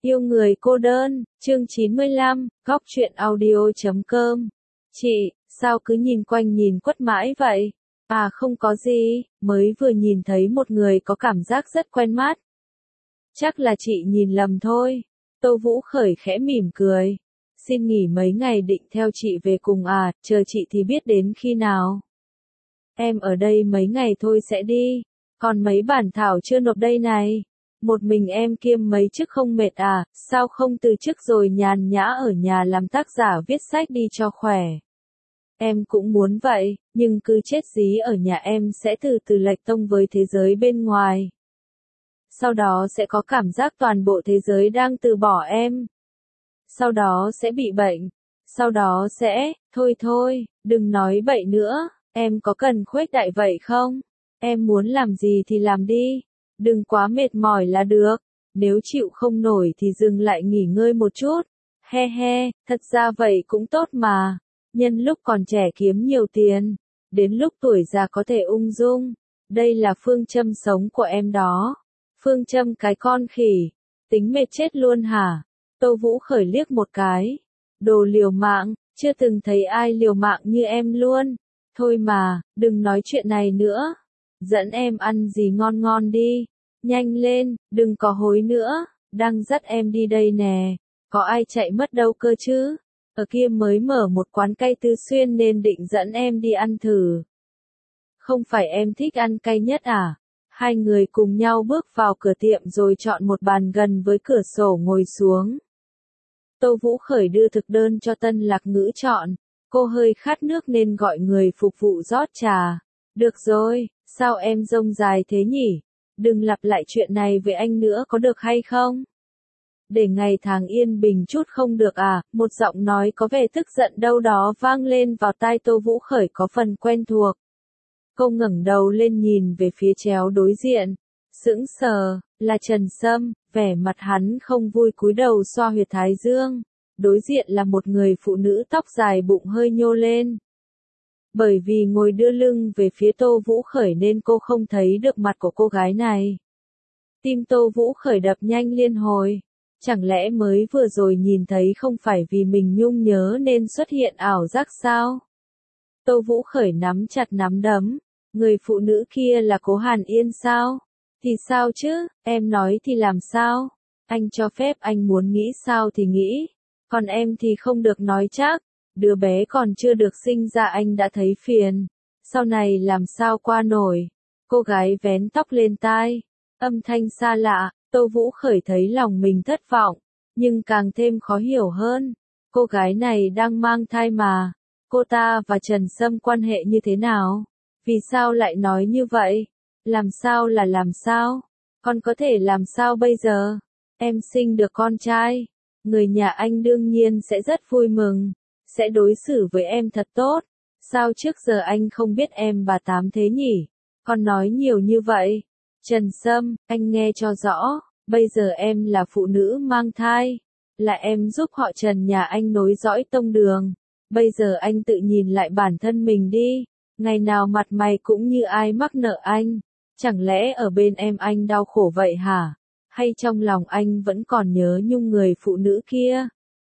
Yêu người cô đơn, chương 95, góc truyện audio.com. Chị, sao cứ nhìn quanh nhìn quất mãi vậy? À không có gì, mới vừa nhìn thấy một người có cảm giác rất quen mắt. Chắc là chị nhìn lầm thôi. Tô Vũ Khởi khẽ mỉm cười. Xin nghỉ mấy ngày định theo chị về cùng à, chờ chị thì biết đến khi nào. Em ở đây mấy ngày thôi sẽ đi, còn mấy bản thảo chưa nộp đây này. Một mình em kiêm mấy chức không mệt à, sao không từ chức rồi nhàn nhã ở nhà làm tác giả viết sách đi cho khỏe. Em cũng muốn vậy, nhưng cứ chết dí ở nhà em sẽ từ từ lệch tông với thế giới bên ngoài. Sau đó sẽ có cảm giác toàn bộ thế giới đang từ bỏ em. Sau đó sẽ bị bệnh. Sau đó sẽ, thôi, đừng nói bậy nữa, em có cần khuếch đại vậy không? Em muốn làm gì thì làm đi. Đừng quá mệt mỏi là được, nếu chịu không nổi thì dừng lại nghỉ ngơi một chút. He, thật ra vậy cũng tốt mà. Nhân lúc còn trẻ kiếm nhiều tiền, đến lúc tuổi già có thể ung dung. Đây là phương châm sống của em đó. Phương châm cái con khỉ, tính mệt chết luôn hả? Tô Vũ Khởi liếc một cái. Đồ liều mạng, chưa từng thấy ai liều mạng như em luôn. Thôi mà, đừng nói chuyện này nữa. Dẫn em ăn gì ngon ngon đi. Nhanh lên, đừng có hối nữa. Đang dắt em đi đây nè. Có ai chạy mất đâu cơ chứ. Ở kia mới mở một quán cay Tư Xuyên nên định dẫn em đi ăn thử. Không phải em thích ăn cay nhất à? Hai người cùng nhau bước vào cửa tiệm rồi chọn một bàn gần với cửa sổ ngồi xuống. Tô Vũ Khởi đưa thực đơn cho Tân Lạc Ngữ chọn. Cô hơi khát nước nên gọi người phục vụ rót trà. Được rồi, sao em rông dài thế nhỉ? Đừng lặp lại chuyện này với anh nữa có được hay không? Để ngày tháng yên bình chút không được à? Một giọng nói có vẻ tức giận đâu đó vang lên vào tai Tô Vũ Khởi có phần quen thuộc. Cô ngẩng đầu lên nhìn về phía chéo đối diện. Sững sờ, là Trần Sâm, vẻ mặt hắn không vui cúi đầu xoa huyệt thái dương. Đối diện là một người phụ nữ tóc dài bụng hơi nhô lên. Bởi vì ngồi đưa lưng về phía Tô Vũ Khởi nên cô không thấy được mặt của cô gái này. Tim Tô Vũ Khởi đập nhanh liên hồi. Chẳng lẽ mới vừa rồi nhìn thấy không phải vì mình nhung nhớ nên xuất hiện ảo giác sao? Tô Vũ Khởi nắm chặt nắm đấm. Người phụ nữ kia là Cố Hàn Yên sao? Thì sao chứ, em nói thì làm sao? Anh cho phép anh muốn nghĩ sao thì nghĩ. Còn em thì không được nói chắc. Đứa bé còn chưa được sinh ra anh đã thấy phiền. Sau này làm sao qua nổi? Cô gái vén tóc lên tai. Âm thanh xa lạ, Tô Vũ Khởi thấy lòng mình thất vọng. Nhưng càng thêm khó hiểu hơn. Cô gái này đang mang thai mà. Cô ta và Trần Sâm quan hệ như thế nào? Vì sao lại nói như vậy? Làm sao là làm sao? Con có thể làm sao bây giờ? Em sinh được con trai. Người nhà anh đương nhiên sẽ rất vui mừng. Sẽ đối xử với em thật tốt. Sao trước giờ anh không biết em bà Tám thế nhỉ? Con nói nhiều như vậy. Trần Sâm, anh nghe cho rõ. Bây giờ em là phụ nữ mang thai. Là em giúp họ Trần nhà anh nối dõi tông đường. Bây giờ anh tự nhìn lại bản thân mình đi. Ngày nào mặt mày cũng như ai mắc nợ anh. Chẳng lẽ ở bên em anh đau khổ vậy hả? Hay trong lòng anh vẫn còn nhớ nhung người phụ nữ kia?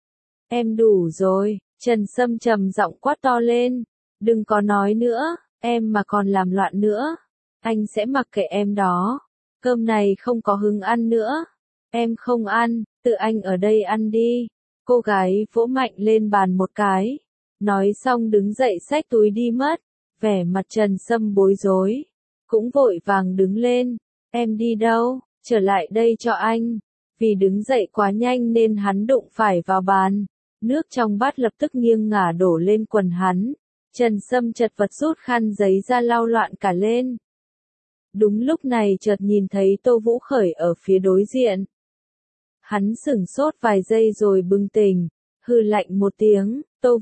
Em đủ rồi, Trần Sâm trầm giọng quát to lên. Đừng có nói nữa, em mà còn làm loạn nữa. Anh sẽ mặc kệ em đó. Cơm này không có hứng ăn nữa. Em không ăn, tự anh ở đây ăn đi. Cô gái vỗ mạnh lên bàn một cái. Nói xong đứng dậy xách túi đi mất. Vẻ mặt Trần Sâm bối rối. Cũng vội vàng đứng lên. Em đi đâu? Trở lại đây cho anh. Vì đứng dậy quá nhanh nên hắn đụng phải vào bàn. Nước trong bát lập tức nghiêng ngả đổ lên quần hắn. Trần Sâm chật vật rút khăn giấy ra lau loạn cả lên. Đúng lúc này chợt nhìn thấy Tô Vũ Khởi ở phía đối diện. Hắn sửng sốt vài giây rồi bừng tỉnh. Hừ lạnh một tiếng, Tô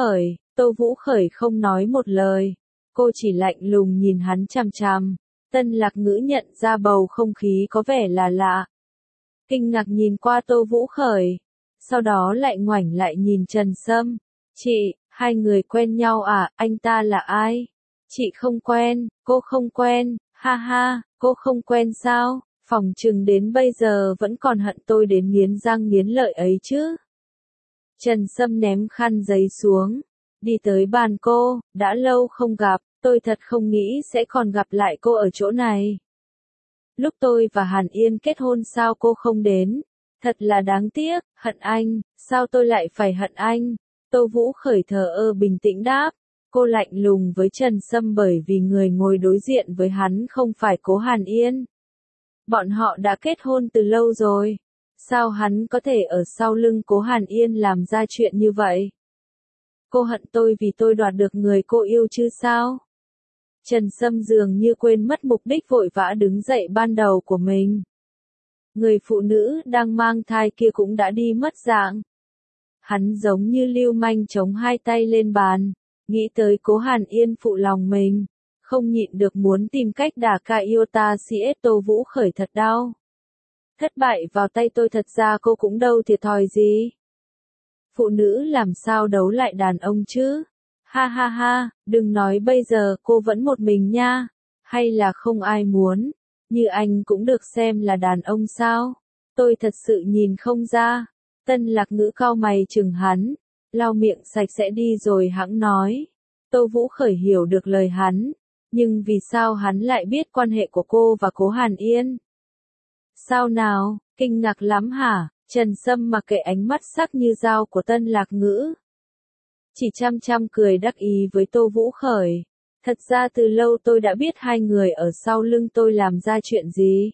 Vũ Khởi không nói một lời. Cô chỉ lạnh lùng nhìn hắn chằm chằm. Tân Lạc Ngữ nhận ra bầu không khí có vẻ là lạ. Kinh ngạc nhìn qua Tô Vũ Khởi. Sau đó lại ngoảnh lại nhìn Trần Sâm. Chị, hai người quen nhau à, anh ta là ai? Chị không quen, cô không quen, ha ha, cô không quen sao? Phỏng chừng đến bây giờ vẫn còn hận tôi đến nghiến răng nghiến lợi ấy chứ. Trần Sâm ném khăn giấy xuống, đi tới bàn cô, đã lâu không gặp, tôi thật không nghĩ sẽ còn gặp lại cô ở chỗ này. Lúc tôi và Hàn Yên kết hôn sao cô không đến? Thật là đáng tiếc, hận anh, sao tôi lại phải hận anh? Tô Vũ Khởi thờ ơ bình tĩnh đáp. Cô lạnh lùng với Trần Sâm bởi vì người ngồi đối diện với hắn không phải Cố Hàn Yên. Bọn họ đã kết hôn từ lâu rồi. Sao hắn có thể ở sau lưng Cố Hàn Yên làm ra chuyện như vậy? Cô hận tôi vì tôi đoạt được người cô yêu chứ sao? Trần Sâm dường như quên mất mục đích vội vã đứng dậy ban đầu của mình. Người phụ nữ đang mang thai kia cũng đã đi mất dạng. Hắn giống như lưu manh chống hai tay lên bàn, nghĩ tới Cố Hàn Yên phụ lòng mình, không nhịn được muốn tìm cách đả ca Iota CS Tô Vũ Khởi thật đau. Thất bại vào tay tôi thật ra cô cũng đâu thiệt thòi gì. Phụ nữ làm sao đấu lại đàn ông chứ? Ha ha ha, đừng nói bây giờ cô vẫn một mình nha, hay là không ai muốn, như anh cũng được xem là đàn ông sao? Tôi thật sự nhìn không ra. Tân Lạc Ngữ cau mày chừng hắn, lau miệng sạch sẽ đi rồi hẵng nói. Tô Vũ Khởi hiểu được lời hắn, nhưng vì sao hắn lại biết quan hệ của cô và Cố Hàn Yên? Sao nào, kinh ngạc lắm hả? Trần Sâm mặc kệ ánh mắt sắc như dao của Tân Lạc Ngữ. Chỉ chăm chăm cười đắc ý với Tô Vũ Khởi. Thật ra từ lâu tôi đã biết hai người ở sau lưng tôi làm ra chuyện gì.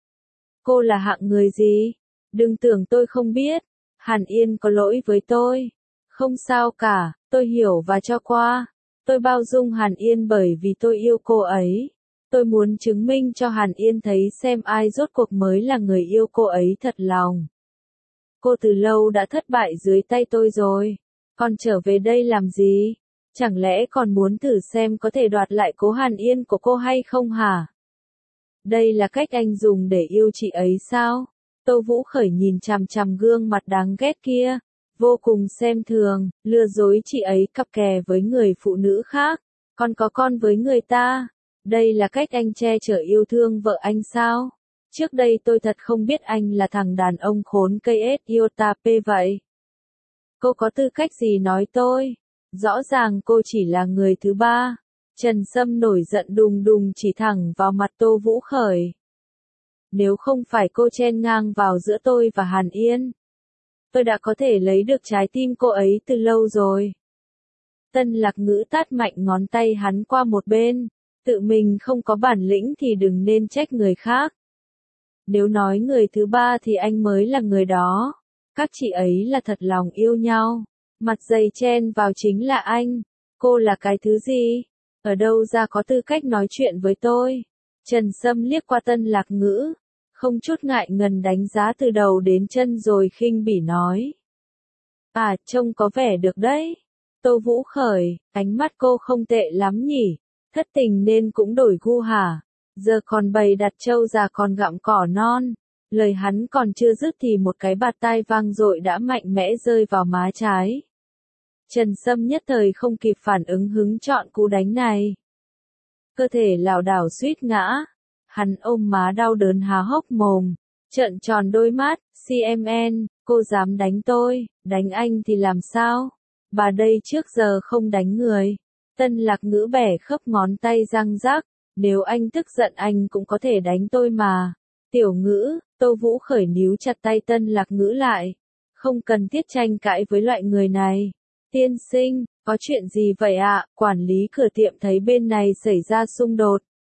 Cô là hạng người gì? Đừng tưởng tôi không biết. Hàn Yên có lỗi với tôi. Không sao cả, tôi hiểu và cho qua. Tôi bao dung Hàn Yên bởi vì tôi yêu cô ấy. Tôi muốn chứng minh cho Hàn Yên thấy xem ai rốt cuộc mới là người yêu cô ấy thật lòng. Cô từ lâu đã thất bại dưới tay tôi rồi. Còn trở về đây làm gì? Chẳng lẽ còn muốn thử xem có thể đoạt lại Cố Hàn Yên của cô hay không hả? Đây là cách anh dùng để yêu chị ấy sao? Tô Vũ Khởi nhìn chằm chằm gương mặt đáng ghét kia, vô cùng xem thường, lừa dối chị ấy cặp kè với người phụ nữ khác, còn có con với người ta. Đây là cách anh che chở yêu thương vợ anh sao? Trước đây tôi thật không biết anh là thằng đàn ông khốn cây iota p vậy. Cô có tư cách gì nói tôi? Rõ ràng cô chỉ là người thứ ba. Trần Sâm nổi giận đùng đùng chỉ thẳng vào mặt Tô Vũ Khởi. Nếu không phải cô chen ngang vào giữa tôi và Hàn Yên, tôi đã có thể lấy được trái tim cô ấy từ lâu rồi. Tân Lạc Ngữ tát mạnh ngón tay hắn qua một bên. Tự mình không có bản lĩnh thì đừng nên trách người khác. Nếu nói người thứ ba thì anh mới là người đó. Các chị ấy là thật lòng yêu nhau. Mặt dày chen vào chính là anh. Cô là cái thứ gì? Ở đâu ra có tư cách nói chuyện với tôi? Trần Sâm liếc qua Tân Lạc Ngữ, không chút ngại ngần đánh giá từ đầu đến chân rồi khinh bỉ nói. À, trông có vẻ được đấy. Tô Vũ Khởi, ánh mắt cô không tệ lắm nhỉ? Thất tình nên cũng đổi gu hả? Giờ còn bày đặt trâu già còn gặm cỏ non. Lời hắn còn chưa dứt thì một cái bạt tai vang dội đã mạnh mẽ rơi vào má trái. Trần Sâm nhất thời không kịp phản ứng hứng chọn cú đánh này. Cơ thể lảo đảo suýt ngã. Hắn ôm má đau đớn há hốc mồm, trợn tròn đôi mắt. CMN, cô dám đánh tôi, đánh anh thì làm sao? Bà đây trước giờ không đánh người. Tân Lạc Ngữ bẻ khớp ngón tay răng rắc. Nếu anh tức giận anh cũng có thể đánh tôi mà. Tiểu Ngữ, Tô Vũ Khởi níu chặt tay Tân Lạc Ngữ lại. Không cần thiết tranh cãi với loại người này. Tiên sinh, có chuyện gì vậy ạ? Quản lý cửa tiệm thấy bên này xảy ra xung đột.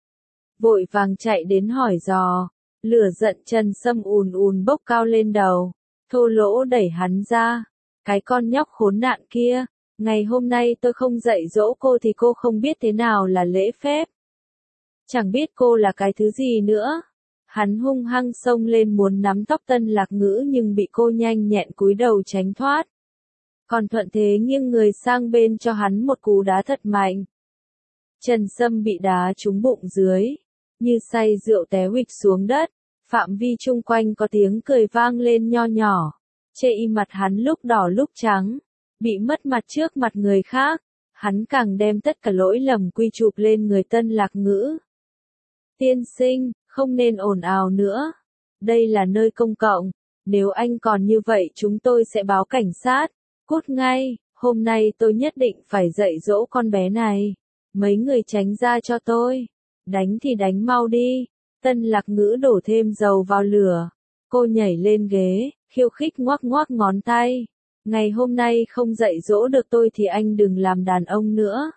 Vội vàng chạy đến hỏi dò. Lửa giận Trần Sâm ùn ùn bốc cao lên đầu. Thô lỗ đẩy hắn ra. Cái con nhóc khốn nạn kia. Ngày hôm nay tôi không dạy dỗ cô thì cô không biết thế nào là lễ phép. Chẳng biết cô là cái thứ gì nữa. Hắn hung hăng xông lên muốn nắm tóc Tân Lạc Ngữ nhưng bị cô nhanh nhẹn cúi đầu tránh thoát. Còn thuận thế nghiêng người sang bên cho hắn một cú đá thật mạnh. Trần Sâm bị đá trúng bụng dưới, như say rượu té huỵch xuống đất. Phạm vi chung quanh có tiếng cười vang lên nho nhỏ. Chê y mặt hắn lúc đỏ lúc trắng. Bị mất mặt trước mặt người khác. Hắn càng đem tất cả lỗi lầm quy chụp lên người Tân Lạc Ngữ. Tiên sinh, Không nên ồn ào nữa. Đây là nơi công cộng. Nếu anh còn như vậy chúng tôi sẽ báo cảnh sát. Cút ngay, hôm nay tôi nhất định phải dạy dỗ con bé này. Mấy người tránh ra cho tôi. Đánh thì đánh mau đi. Tân Lạc Ngữ đổ thêm dầu vào lửa. Cô nhảy lên ghế, khiêu khích ngoắc ngoắc ngón tay. Ngày hôm nay không dạy dỗ được tôi thì anh đừng làm đàn ông nữa.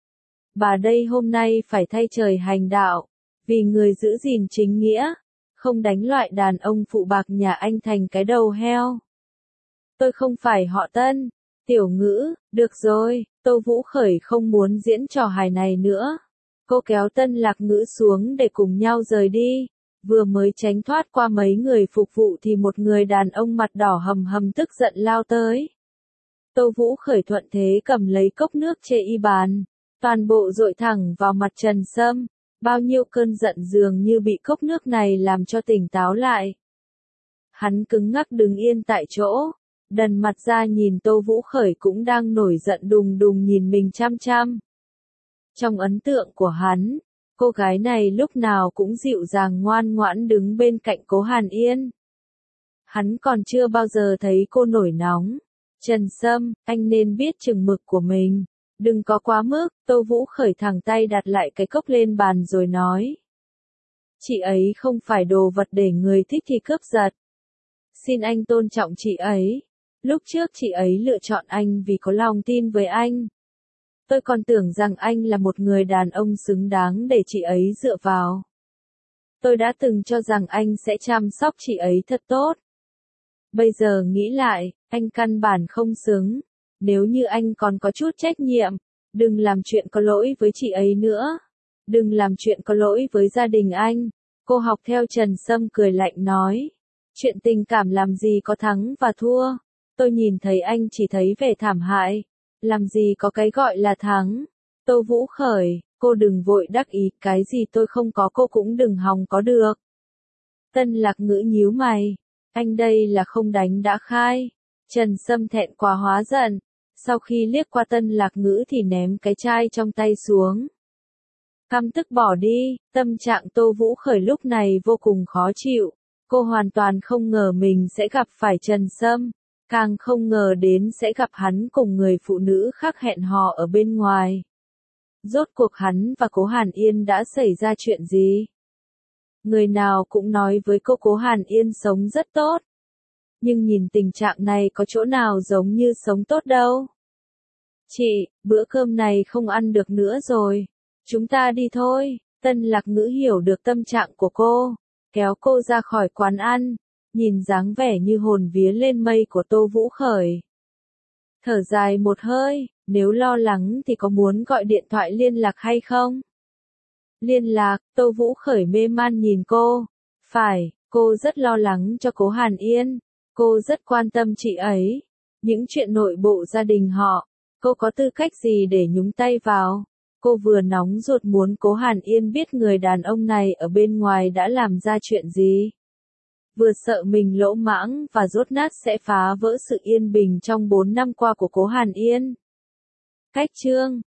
Bà đây hôm nay phải thay trời hành đạo. Vì người giữ gìn chính nghĩa. Không đánh loại đàn ông phụ bạc nhà anh thành cái đầu heo. Tôi không phải họ Tân. Tiểu Ngữ, được rồi, Tô Vũ Khởi không muốn diễn trò hài này nữa. Cô kéo Tân Lạc Ngữ xuống để cùng nhau rời đi. Vừa mới tránh thoát qua mấy người phục vụ thì một người đàn ông mặt đỏ hầm hầm tức giận lao tới. Tô Vũ Khởi thuận thế cầm lấy cốc nước chê y bàn. Toàn bộ dội thẳng vào mặt Trần Sâm. Bao nhiêu cơn giận dường như bị cốc nước này làm cho tỉnh táo lại. Hắn cứng ngắc đứng yên tại chỗ. Đần mặt ra nhìn Tô Vũ Khởi cũng đang nổi giận đùng đùng nhìn mình chăm chăm. Trong ấn tượng của hắn, cô gái này lúc nào cũng dịu dàng ngoan ngoãn đứng bên cạnh Cố Hàn Yên. Hắn còn chưa bao giờ thấy cô nổi nóng. Trần Sâm, anh nên biết chừng mực của mình. Đừng có quá mức, Tô Vũ Khởi thẳng tay đặt lại cái cốc lên bàn rồi nói. Chị ấy không phải đồ vật để người thích thì cướp giật. Xin anh tôn trọng chị ấy. Lúc trước chị ấy lựa chọn anh vì có lòng tin với anh. Tôi còn tưởng rằng anh là một người đàn ông xứng đáng để chị ấy dựa vào. Tôi đã từng cho rằng anh sẽ chăm sóc chị ấy thật tốt. Bây giờ nghĩ lại, anh căn bản không xứng. Nếu như anh còn có chút trách nhiệm, đừng làm chuyện có lỗi với chị ấy nữa. Đừng làm chuyện có lỗi với gia đình anh. Cô học theo Trần Sâm cười lạnh nói. Chuyện tình cảm làm gì có thắng và thua. Tôi nhìn thấy anh chỉ thấy vẻ thảm hại. Làm gì có cái gọi là thắng. Tô Vũ Khởi, cô đừng vội đắc ý, cái gì tôi không có cô cũng đừng hòng có được. Tân Lạc Ngữ nhíu mày. Anh đây là không đánh đã khai. Trần Sâm thẹn quá hóa giận. Sau khi liếc qua Tân Lạc Ngữ thì ném cái chai trong tay xuống. Căm tức bỏ đi, tâm trạng Tô Vũ Khởi lúc này vô cùng khó chịu. Cô hoàn toàn không ngờ mình sẽ gặp phải Trần Sâm. Càng không ngờ đến sẽ gặp hắn cùng người phụ nữ khác hẹn hò ở bên ngoài. Rốt cuộc hắn và Cố Hàn Yên đã xảy ra chuyện gì? Người nào cũng nói với cô Cố Hàn Yên sống rất tốt. Nhưng nhìn tình trạng này có chỗ nào giống như sống tốt đâu. Chị, bữa cơm này không ăn được nữa rồi. Chúng ta đi thôi. Tân Lạc Ngữ hiểu được tâm trạng của cô. Kéo cô ra khỏi quán ăn. Nhìn dáng vẻ như hồn vía lên mây của Tô Vũ Khởi. Thở dài một hơi, nếu lo lắng thì có muốn gọi điện thoại liên lạc hay không? Liên lạc, Tô Vũ Khởi mê man nhìn cô. Phải, cô rất lo lắng cho Cố Hàn Yên. Cô rất quan tâm chị ấy. Những chuyện nội bộ gia đình họ, cô có tư cách gì để nhúng tay vào? Cô vừa nóng ruột muốn Cố Hàn Yên biết người đàn ông này ở bên ngoài đã làm ra chuyện gì. Vừa sợ mình lỗ mãng và dốt nát sẽ phá vỡ sự yên bình trong 4 năm qua của Cố Hàn Yên. Cách chương